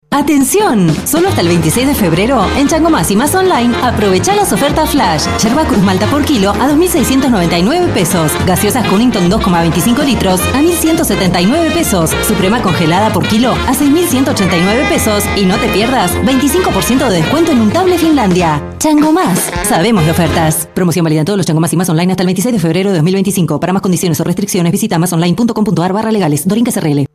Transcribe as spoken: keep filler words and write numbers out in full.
¡Atención! Solo hasta el veintiséis de febrero, en Chango Más y Más Online, aprovecha las ofertas Flash. Yerba Cruz Malta por kilo a dos mil seiscientos noventa y nueve pesos. Gaseosas Cunnington dos coma veinticinco litros a mil ciento setenta y nueve pesos. Suprema congelada por kilo a seis mil ciento ochenta y nueve pesos. Y no te pierdas, veinticinco por ciento de descuento en Untable Finlandia. Chango Más. Sabemos de ofertas. Promoción válida en todos los Chango Más y Más Online hasta el veintiséis de febrero de dos mil veinticinco. Para más condiciones o restricciones, visita masonline punto com punto ar barra legales. Dorinca S R L.